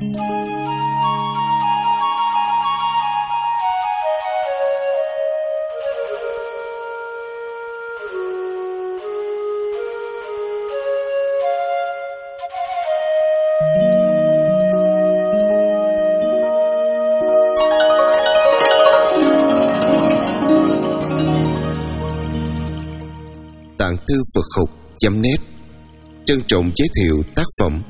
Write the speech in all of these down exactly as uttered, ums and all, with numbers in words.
Tạng thư Phật học chấm net trân trọng giới thiệu tác phẩm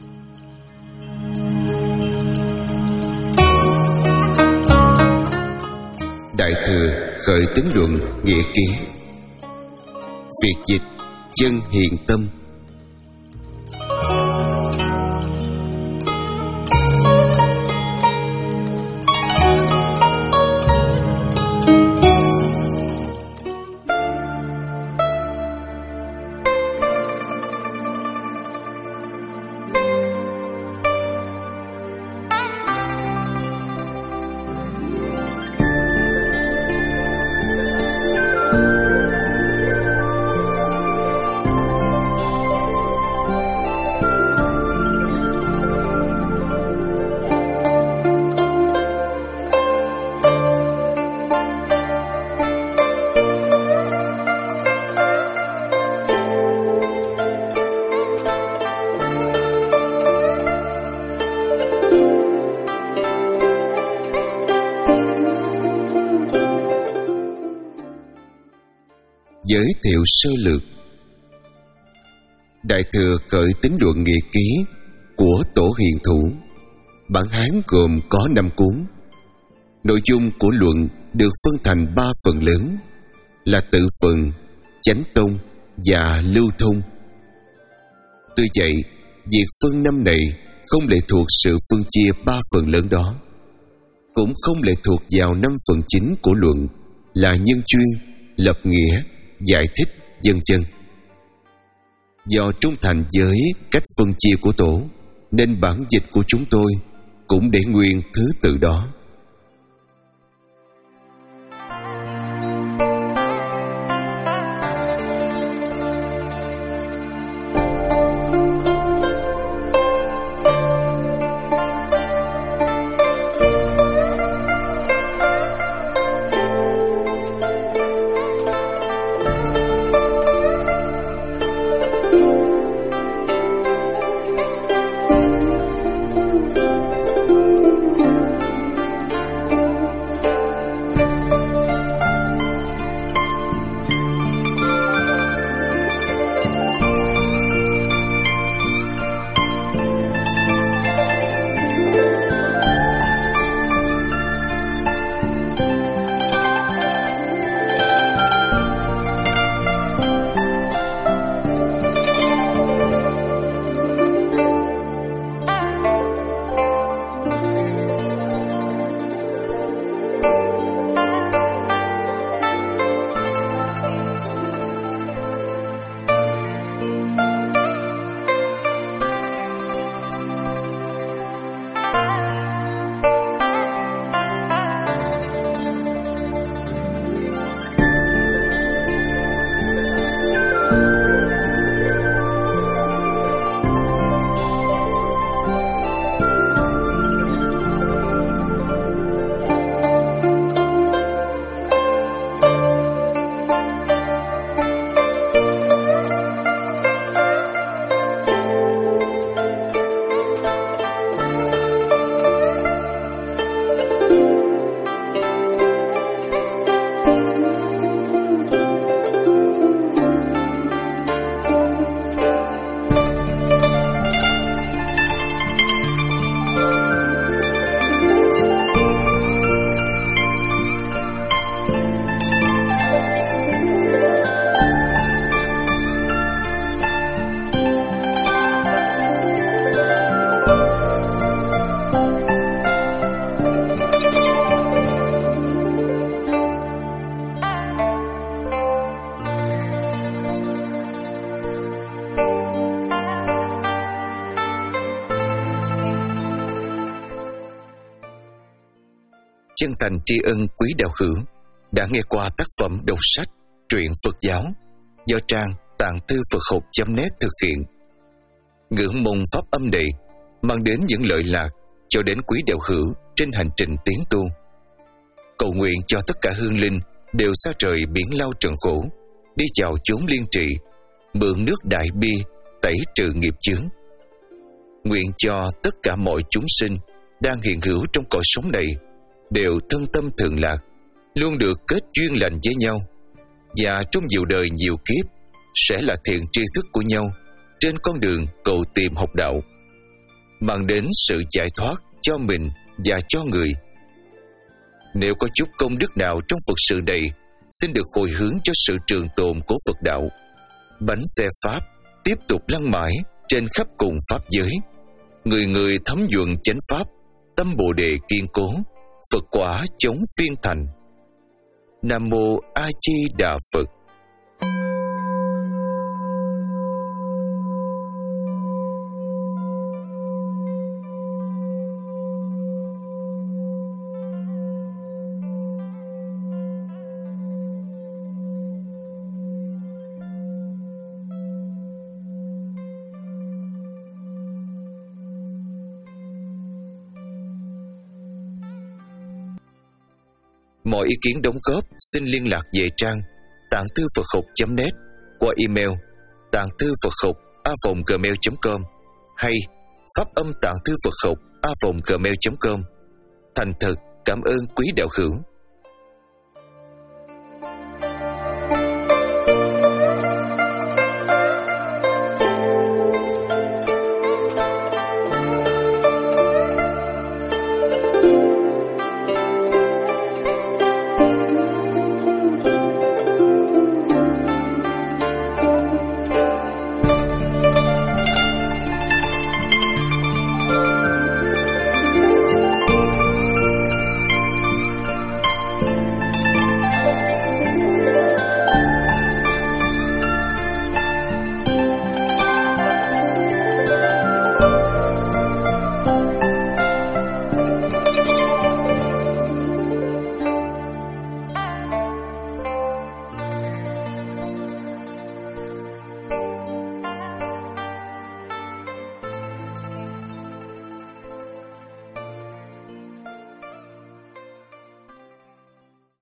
Đại Thừa Khởi Tín Luận Nghĩa Ký. Việt dịch Chân Hiền Tâm. Giới thiệu sơ lược Đại Thừa Khởi Tín Luận Nghĩa Ký của Tổ Hiền Thủ. Bản Hán gồm có năm cuốn. Nội dung của luận được phân thành ba phần lớn là tự phần, chánh tông và lưu thông. Tuy vậy, việc phân năm này không lệ thuộc sự phân chia ba phần lớn đó, cũng không lệ thuộc vào năm phần chính của luận là nhân chuyên, lập nghĩa, giải thích, vân vân. Do trung thành với cách phân chia của Tổ, nên bản dịch của chúng tôi cũng để nguyên thứ tự đó. Chân thành tri ân quý đạo hữu đã nghe qua tác phẩm đọc sách truyện Phật giáo do trang tạng thư Phật học chấm net thực hiện. Ngưỡng mong pháp âm này mang đến những lợi lạc cho đến quý đạo hữu trên hành trình tiến tu. Cầu nguyện cho tất cả hương linh đều xa rời biển lao trần khổ, đi vào chốn liên trị, mượn nước đại bi tẩy trừ nghiệp chướng. Nguyện cho tất cả mọi chúng sinh đang hiện hữu trong cõi sống này đều thân tâm thường lạc, luôn được kết duyên lành với nhau, và trong nhiều đời nhiều kiếp sẽ là thiện tri thức của nhau trên con đường cầu tìm học đạo, mang đến sự giải thoát cho mình và cho người. Nếu có chút công đức nào trong Phật sự này, xin được hồi hướng cho sự trường tồn của Phật đạo. Bánh xe Pháp tiếp tục lăn mãi trên khắp cùng Pháp giới. Người người thấm nhuận chánh Pháp, tâm Bồ Đề kiên cố, Phật quả chống phiên thành. Nam Mô A Di Đà Phật. Mọi ý kiến đóng góp xin liên lạc về trang tạng thư Phật học chấm net qua email tạng thư Phật học a vòng gmail chấm com hay pháp âm tạng thư Phật học a vòng gmail chấm com. Thành thật cảm ơn quý đạo hữu.